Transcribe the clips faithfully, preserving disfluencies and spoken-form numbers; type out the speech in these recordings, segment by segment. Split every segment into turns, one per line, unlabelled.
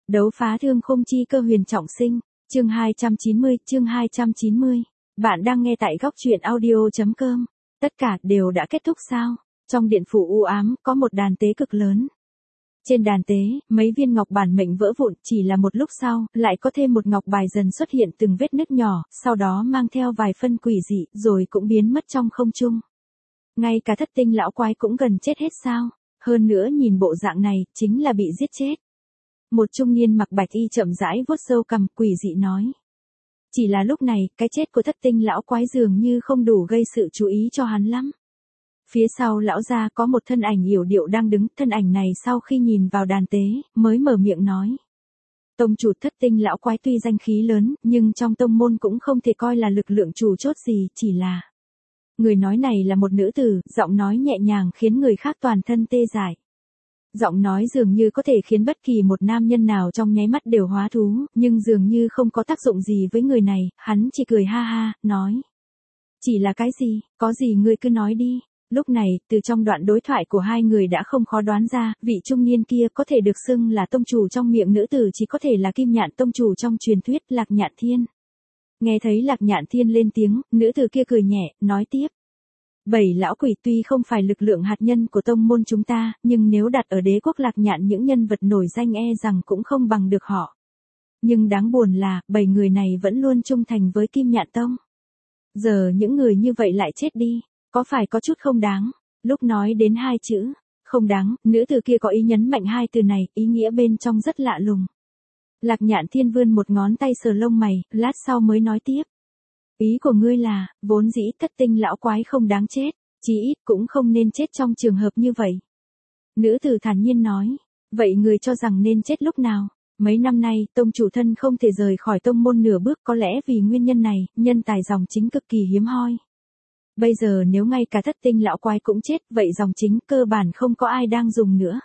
Đấu phá thương khung chi cơ huyền trọng sinh, chương hai trăm chín mươi, chương hai trăm chín mươi. Bạn đang nghe tại góc truyện audio.com. Tất cả đều đã kết thúc sao? Trong điện phủ u ám, có một đàn tế cực lớn. Trên đàn tế, mấy viên ngọc bản mệnh vỡ vụn, chỉ là một lúc sau, lại có thêm một ngọc bài dần xuất hiện từng vết nứt nhỏ, sau đó mang theo vài phân quỷ dị, rồi cũng biến mất trong không trung. Ngay cả thất tinh lão quái cũng gần chết hết sao? Hơn nữa nhìn bộ dạng này, chính là bị giết chết. Một trung niên mặc bạch y chậm rãi vuốt râu cằm, quỷ dị nói. Chỉ là lúc này, cái chết của thất tinh lão quái dường như không đủ gây sự chú ý cho hắn lắm. Phía sau lão gia có một thân ảnh yểu điệu đang đứng, thân ảnh này sau khi nhìn vào đàn tế, mới mở miệng nói. Tông chủ thất tinh lão quái tuy danh khí lớn, nhưng trong tông môn cũng không thể coi là lực lượng chủ chốt gì, chỉ là... Người nói này là một nữ tử, giọng nói nhẹ nhàng khiến người khác toàn thân tê dại. Giọng nói dường như có thể khiến bất kỳ một nam nhân nào trong nháy mắt đều hóa thú, nhưng dường như không có tác dụng gì với người này, hắn chỉ cười ha ha, nói. Chỉ là cái gì, có gì ngươi cứ nói đi. Lúc này, từ trong đoạn đối thoại của hai người đã không khó đoán ra, vị trung niên kia có thể được xưng là tông chủ trong miệng nữ tử chỉ có thể là Kim Nhạn tông chủ trong truyền thuyết Lạc Nhạn Thiên. Nghe thấy Lạc Nhạn Thiên lên tiếng, nữ tử kia cười nhẹ, nói tiếp. Bảy lão quỷ tuy không phải lực lượng hạt nhân của tông môn chúng ta, nhưng nếu đặt ở đế quốc Lạc Nhạn những nhân vật nổi danh e rằng cũng không bằng được họ. Nhưng đáng buồn là, bảy người này vẫn luôn trung thành với Kim Nhạn tông. Giờ những người như vậy lại chết đi, có phải có chút không đáng? Lúc nói đến hai chữ, không đáng, nữ tử kia có ý nhấn mạnh hai từ này, ý nghĩa bên trong rất lạ lùng. Lạc Nhạn Thiên vươn một ngón tay sờ lông mày, lát sau mới nói tiếp. Ý của ngươi là, vốn dĩ thất tinh lão quái không đáng chết, chí ít cũng không nên chết trong trường hợp như vậy. Nữ tử thản nhiên nói, vậy người cho rằng nên chết lúc nào? Mấy năm nay, tông chủ thân không thể rời khỏi tông môn nửa bước, có lẽ vì nguyên nhân này, nhân tài dòng chính cực kỳ hiếm hoi. Bây giờ nếu ngay cả thất tinh lão quái cũng chết, vậy dòng chính cơ bản không có ai đang dùng nữa.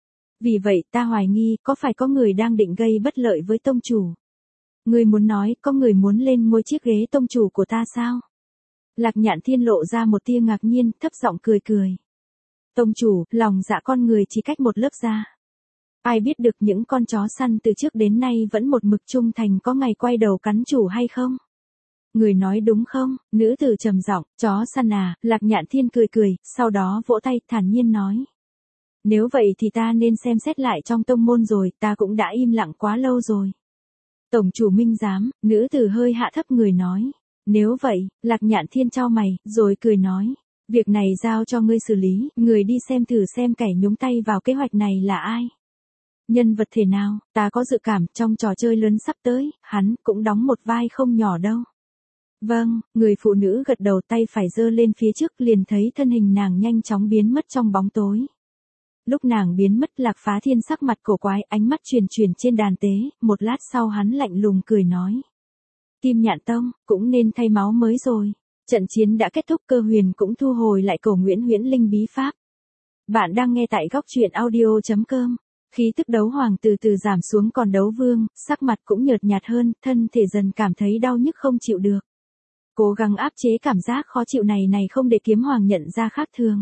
Vì vậy ta hoài nghi, có phải có người đang định gây bất lợi với tông chủ? Người muốn nói, có người muốn lên ngôi chiếc ghế tông chủ của ta sao? Lạc Nhạn Thiên lộ ra một tia ngạc nhiên, thấp giọng cười cười. Tông chủ, lòng dạ con người chỉ cách một lớp da. Ai biết được những con chó săn từ trước đến nay vẫn một mực trung thành có ngày quay đầu cắn chủ hay không? Người nói đúng không? Nữ tử trầm giọng, chó săn à? Lạc Nhạn Thiên cười cười, sau đó vỗ tay, thản nhiên nói. Nếu vậy thì ta nên xem xét lại trong tông môn rồi, ta cũng đã im lặng quá lâu rồi. Tổng chủ minh giám, nữ tử hơi hạ thấp người nói. Nếu vậy, Lạc Nhạn Thiên chau mày, rồi cười nói. Việc này giao cho ngươi xử lý, người đi xem thử xem kẻ nhúng tay vào kế hoạch này là ai. Nhân vật thể nào, ta có dự cảm trong trò chơi lớn sắp tới, hắn cũng đóng một vai không nhỏ đâu. Vâng, người phụ nữ gật đầu, tay phải giơ lên phía trước, liền thấy thân hình nàng nhanh chóng biến mất trong bóng tối. Lúc nàng biến mất, Lạc Phá Thiên sắc mặt cổ quái, ánh mắt truyền truyền trên đàn tế, một lát sau hắn lạnh lùng cười nói. Kim Nhạn tông, cũng nên thay máu mới rồi. Trận chiến đã kết thúc, Cơ Huyền cũng thu hồi lại Cổ Nguyễn Huyễn Linh bí pháp. Bạn đang nghe tại góc truyện audio.com. Khí tức đấu hoàng từ từ giảm xuống, còn đấu vương, sắc mặt cũng nhợt nhạt hơn, thân thể dần cảm thấy đau nhức không chịu được. Cố gắng áp chế cảm giác khó chịu này này không để Kiếm Hoàng nhận ra khác thường.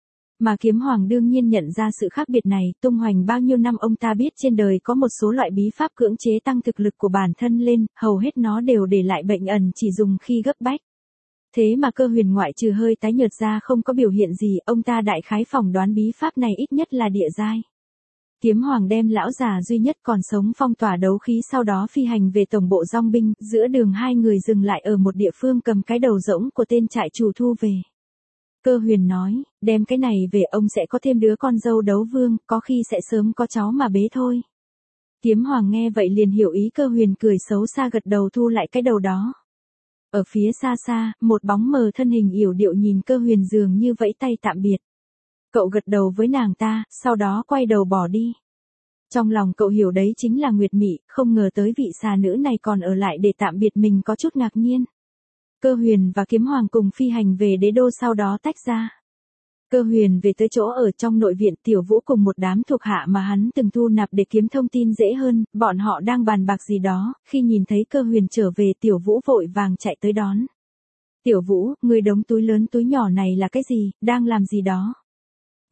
Mà Kiếm Hoàng đương nhiên nhận ra sự khác biệt này, tung hoành bao nhiêu năm ông ta biết trên đời có một số loại bí pháp cưỡng chế tăng thực lực của bản thân lên, hầu hết nó đều để lại bệnh ẩn chỉ dùng khi gấp bách. Thế mà Cơ Huyền ngoại trừ hơi tái nhợt ra không có biểu hiện gì, ông ta đại khái phỏng đoán bí pháp này ít nhất là địa giai. Kiếm Hoàng đem lão già duy nhất còn sống phong tỏa đấu khí, sau đó phi hành về tổng bộ dòng binh, giữa đường hai người dừng lại ở một địa phương, cầm cái đầu rỗng của tên trại chủ thu về. Cơ Huyền nói, đem cái này về ông sẽ có thêm đứa con dâu đấu vương, có khi sẽ sớm có cháu mà bế thôi. Kiếm Hoàng nghe vậy liền hiểu ý Cơ Huyền, cười xấu xa gật đầu thu lại cái đầu đó. Ở phía xa xa, một bóng mờ thân hình yểu điệu nhìn Cơ Huyền dường như vẫy tay tạm biệt. Cậu gật đầu với nàng ta, sau đó quay đầu bỏ đi. Trong lòng cậu hiểu đấy chính là Nguyệt Mị, không ngờ tới vị xà nữ này còn ở lại để tạm biệt mình, có chút ngạc nhiên. Cơ Huyền và Kiếm Hoàng cùng phi hành về đế đô, sau đó tách ra. Cơ Huyền về tới chỗ ở trong nội viện, Tiểu Vũ cùng một đám thuộc hạ mà hắn từng thu nạp để kiếm thông tin dễ hơn, bọn họ đang bàn bạc gì đó, khi nhìn thấy Cơ Huyền trở về, Tiểu Vũ vội vàng chạy tới đón. Tiểu Vũ, người đống túi lớn túi nhỏ này là cái gì, đang làm gì đó?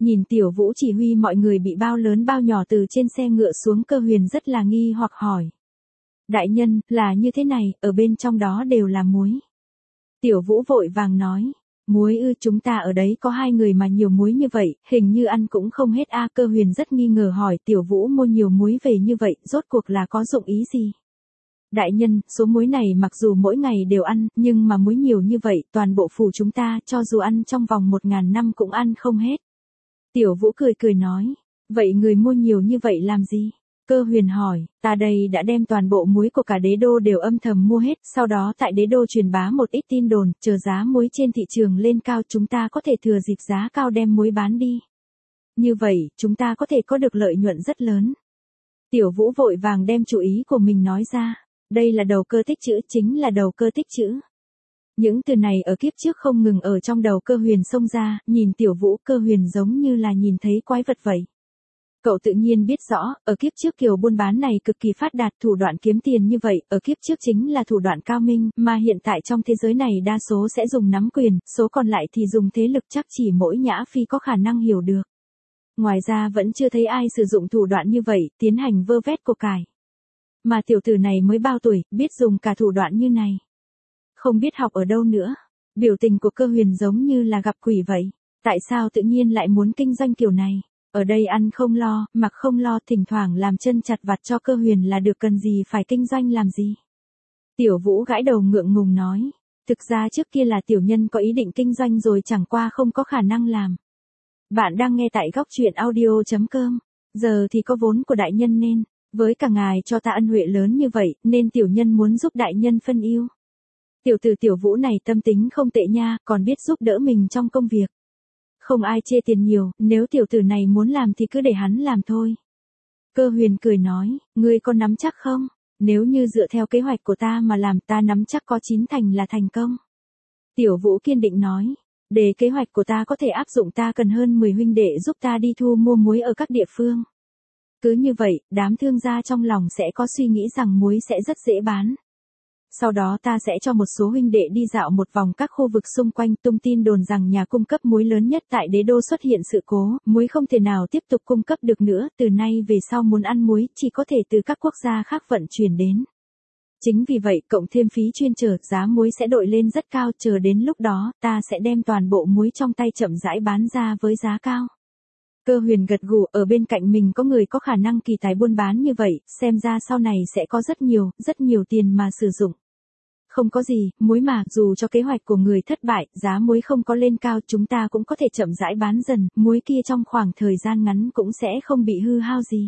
Nhìn Tiểu Vũ chỉ huy mọi người bị bao lớn bao nhỏ từ trên xe ngựa xuống, Cơ Huyền rất là nghi hoặc hỏi. Đại nhân, là như thế này, ở bên trong đó đều là muối. Tiểu Vũ vội vàng nói. Muối ư? Chúng ta ở đấy có hai người mà nhiều muối như vậy, hình như ăn cũng không hết a. Cơ Huyền rất nghi ngờ hỏi Tiểu Vũ mua nhiều muối về như vậy, rốt cuộc là có dụng ý gì? Đại nhân, số muối này mặc dù mỗi ngày đều ăn, nhưng mà muối nhiều như vậy, toàn bộ phủ chúng ta, cho dù ăn trong vòng một ngàn năm cũng ăn không hết. Tiểu Vũ cười cười nói, vậy người mua nhiều như vậy làm gì? Cơ Huyền hỏi, ta đây đã đem toàn bộ muối của cả đế đô đều âm thầm mua hết, sau đó tại đế đô truyền bá một ít tin đồn, chờ giá muối trên thị trường lên cao chúng ta có thể thừa dịp giá cao đem muối bán đi. Như vậy, chúng ta có thể có được lợi nhuận rất lớn. Tiểu Vũ vội vàng đem chủ ý của mình nói ra, đây là đầu cơ tích trữ, chính là đầu cơ tích trữ. Những từ này ở kiếp trước không ngừng ở trong đầu Cơ Huyền xông ra, nhìn Tiểu Vũ, Cơ Huyền giống như là nhìn thấy quái vật vậy. Cậu tự nhiên biết rõ, ở kiếp trước kiểu buôn bán này cực kỳ phát đạt, thủ đoạn kiếm tiền như vậy, ở kiếp trước chính là thủ đoạn cao minh, mà hiện tại trong thế giới này đa số sẽ dùng nắm quyền, số còn lại thì dùng thế lực, chắc chỉ mỗi Nhã Phi có khả năng hiểu được. Ngoài ra vẫn chưa thấy ai sử dụng thủ đoạn như vậy, tiến hành vơ vét của cải. Mà tiểu tử này mới bao tuổi, biết dùng cả thủ đoạn như này. Không biết học ở đâu nữa. Biểu tình của Cơ Huyền giống như là gặp quỷ vậy. Tại sao tự nhiên lại muốn kinh doanh kiểu này? Ở đây ăn không lo, mặc không lo, thỉnh thoảng làm chân chặt vặt cho Cơ Huyền là được, cần gì phải kinh doanh làm gì? Tiểu Vũ gãi đầu ngượng ngùng nói. Thực ra trước kia là tiểu nhân có ý định kinh doanh rồi, chẳng qua không có khả năng làm. Bạn đang nghe tại góc truyện audio chấm com. Giờ thì có vốn của đại nhân nên, với cả ngài cho ta ân huệ lớn như vậy, nên tiểu nhân muốn giúp đại nhân phân ưu. Tiểu tử Tiểu Vũ này tâm tính không tệ nha, còn biết giúp đỡ mình trong công việc. Không ai chê tiền nhiều, nếu tiểu tử này muốn làm thì cứ để hắn làm thôi. Cơ Huyền cười nói, ngươi có nắm chắc không? Nếu như dựa theo kế hoạch của ta mà làm, ta nắm chắc có chín thành là thành công. Tiểu Vũ kiên định nói, để kế hoạch của ta có thể áp dụng, ta cần hơn mười huynh đệ giúp ta đi thu mua muối ở các địa phương. Cứ như vậy, đám thương gia trong lòng sẽ có suy nghĩ rằng muối sẽ rất dễ bán. Sau đó ta sẽ cho một số huynh đệ đi dạo một vòng các khu vực xung quanh, tung tin đồn rằng nhà cung cấp muối lớn nhất tại đế đô xuất hiện sự cố, muối không thể nào tiếp tục cung cấp được nữa, từ nay về sau muốn ăn muối chỉ có thể từ các quốc gia khác vận chuyển đến. Chính vì vậy, cộng thêm phí chuyên chở, giá muối sẽ đội lên rất cao, chờ đến lúc đó, ta sẽ đem toàn bộ muối trong tay chậm rãi bán ra với giá cao. Cơ Huyền gật gù, ở bên cạnh mình có người có khả năng kỳ tài buôn bán như vậy, xem ra sau này sẽ có rất nhiều, rất nhiều tiền mà sử dụng. Không có gì, muối mà, dù cho kế hoạch của người thất bại, giá muối không có lên cao, chúng ta cũng có thể chậm rãi bán dần, muối kia trong khoảng thời gian ngắn cũng sẽ không bị hư hao gì.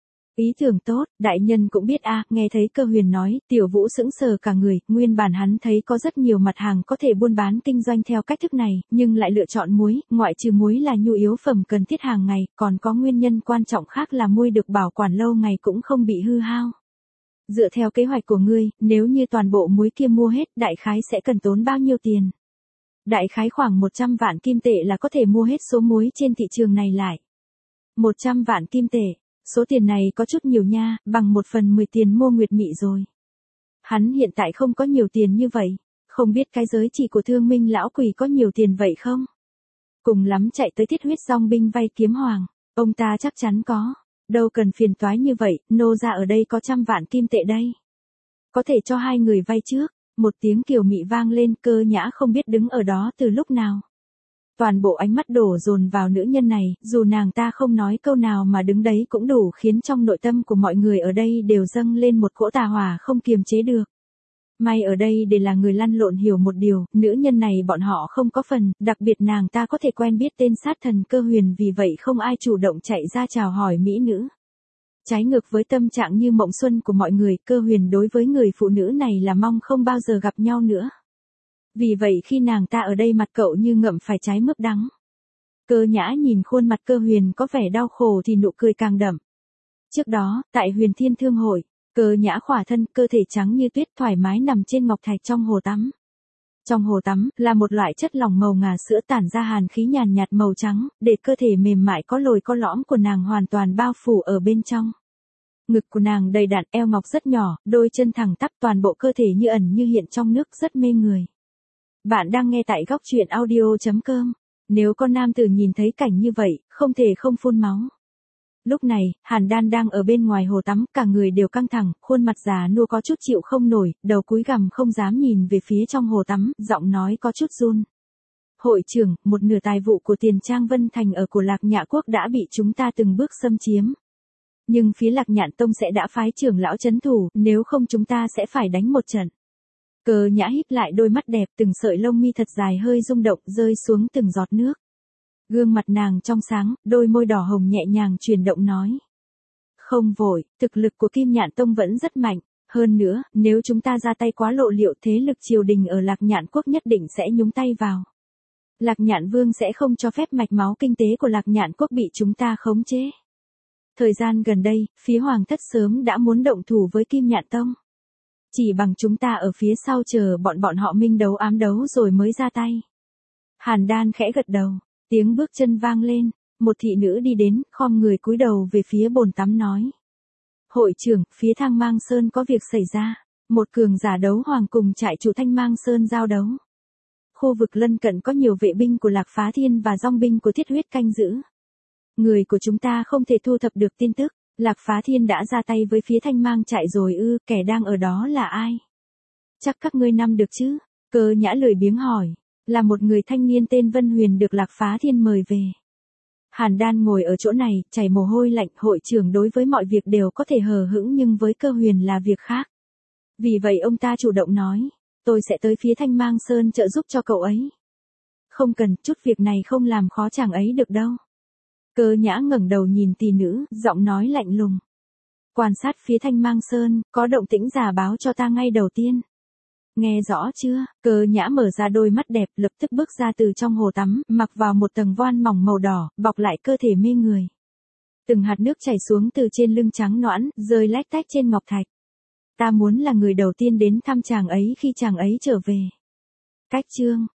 Ý tưởng tốt, đại nhân cũng biết a. Nghe thấy Cơ Huyền nói, Tiểu Vũ sững sờ cả người, nguyên bản hắn thấy có rất nhiều mặt hàng có thể buôn bán kinh doanh theo cách thức này, nhưng lại lựa chọn muối, ngoại trừ muối là nhu yếu phẩm cần thiết hàng ngày, còn có nguyên nhân quan trọng khác là muối được bảo quản lâu ngày cũng không bị hư hao. Dựa theo kế hoạch của ngươi, nếu như toàn bộ muối kia mua hết, đại khái sẽ cần tốn bao nhiêu tiền? Đại khái khoảng một trăm vạn kim tệ là có thể mua hết số muối trên thị trường này lại. một trăm vạn kim tệ. Số tiền này có chút nhiều nha, bằng một phần mười tiền mua Nguyệt Mị rồi. Hắn hiện tại không có nhiều tiền như vậy, không biết cái giới chỉ của Thương Minh lão quỷ có nhiều tiền vậy không? Cùng lắm chạy tới Thiết Huyết Dòng binh vay kiếm hoàng, ông ta chắc chắn có, đâu cần phiền toái như vậy, nô ra ở đây có trăm vạn kim tệ đây. Có thể cho hai người vay trước, một tiếng kiều mị vang lên, Cơ Nhã không biết đứng ở đó từ lúc nào. Toàn bộ ánh mắt đổ dồn vào nữ nhân này, dù nàng ta không nói câu nào mà đứng đấy cũng đủ khiến trong nội tâm của mọi người ở đây đều dâng lên một cỗ tà hỏa không kiềm chế được. May ở đây để là người lăn lộn hiểu một điều, nữ nhân này bọn họ không có phần, đặc biệt nàng ta có thể quen biết tên sát thần Cơ Huyền, vì vậy không ai chủ động chạy ra chào hỏi mỹ nữ. Trái ngược với tâm trạng như mộng xuân của mọi người, Cơ Huyền đối với người phụ nữ này là mong không bao giờ gặp nhau nữa. Vì vậy khi nàng ta ở đây mặt cậu như ngậm phải trái mướp đắng. Cơ Nhã nhìn khuôn mặt Cơ Huyền có vẻ đau khổ thì nụ cười càng đậm. Trước đó, tại Huyền Thiên Thương Hội, Cơ Nhã khỏa thân, cơ thể trắng như tuyết thoải mái nằm trên ngọc thạch trong hồ tắm. Trong hồ tắm, là một loại chất lỏng màu ngà sữa tản ra hàn khí nhàn nhạt màu trắng, để cơ thể mềm mại có lồi có lõm của nàng hoàn toàn bao phủ ở bên trong. Ngực của nàng đầy đặn, eo ngọc rất nhỏ, đôi chân thẳng tắp, toàn bộ cơ thể như ẩn như hiện trong nước, rất mê người. Bạn đang nghe tại góc truyện audio chấm com. Nếu con nam tử nhìn thấy cảnh như vậy, không thể không phun máu. Lúc này, Hàn Đan đang ở bên ngoài hồ tắm, cả người đều căng thẳng, khuôn mặt già nua có chút chịu không nổi, đầu cúi gằm không dám nhìn về phía trong hồ tắm, giọng nói có chút run. Hội trưởng, một nửa tài vụ của Tiền Trang Vân Thành ở của Lạc Nhạ Quốc đã bị chúng ta từng bước xâm chiếm. Nhưng phía Lạc Nhạn Tông sẽ đã phái trưởng lão trấn thủ, nếu không chúng ta sẽ phải đánh một trận. Cơ Nhã híp lại đôi mắt đẹp, từng sợi lông mi thật dài hơi rung động, rơi xuống từng giọt nước. Gương mặt nàng trong sáng, đôi môi đỏ hồng nhẹ nhàng chuyển động nói. Không vội, thực lực của Kim Nhạn Tông vẫn rất mạnh. Hơn nữa, nếu chúng ta ra tay quá lộ liễu, thế lực triều đình ở Lạc Nhạn Quốc nhất định sẽ nhúng tay vào. Lạc Nhạn Vương sẽ không cho phép mạch máu kinh tế của Lạc Nhạn Quốc bị chúng ta khống chế. Thời gian gần đây, phía Hoàng thất sớm đã muốn động thủ với Kim Nhạn Tông. Chỉ bằng chúng ta ở phía sau chờ bọn bọn họ minh đấu ám đấu rồi mới ra tay. Hàn Đan khẽ gật đầu, tiếng bước chân vang lên, một thị nữ đi đến, khom người cúi đầu về phía bồn tắm nói. Hội trưởng, phía Thang Mang Sơn có việc xảy ra, một cường giả đấu hoàng cùng trại chủ Thanh Mang Sơn giao đấu. Khu vực lân cận có nhiều vệ binh của Lạc Phá Thiên và dòng binh của Thiết Huyết canh giữ. Người của chúng ta không thể thu thập được tin tức, Lạc Phá Thiên đã ra tay với phía Thanh Mang trại rồi ư, kẻ đang ở đó là ai? Chắc các ngươi năm được chứ? Cơ Nhã lười biếng hỏi, là một người thanh niên tên Vân Huyền được Lạc Phá Thiên mời về. Hàn Đan ngồi ở chỗ này, chảy mồ hôi lạnh, hội trưởng đối với mọi việc đều có thể hờ hững nhưng với Cơ Huyền là việc khác. Vì vậy ông ta chủ động nói, tôi sẽ tới phía Thanh Mang Sơn trợ giúp cho cậu ấy. Không cần, chút việc này không làm khó chàng ấy được đâu. Cơ Nhã ngẩng đầu nhìn tỷ nữ, giọng nói lạnh lùng. Quan sát phía Thanh Mang Sơn, có động tĩnh giả báo cho ta ngay đầu tiên. Nghe rõ chưa? Cơ Nhã mở ra đôi mắt đẹp, lập tức bước ra từ trong hồ tắm, mặc vào một tầng voan mỏng màu đỏ, bọc lại cơ thể mê người. Từng hạt nước chảy xuống từ trên lưng trắng nõn, rơi lách tách trên ngọc thạch. Ta muốn là người đầu tiên đến thăm chàng ấy khi chàng ấy trở về. Cách chương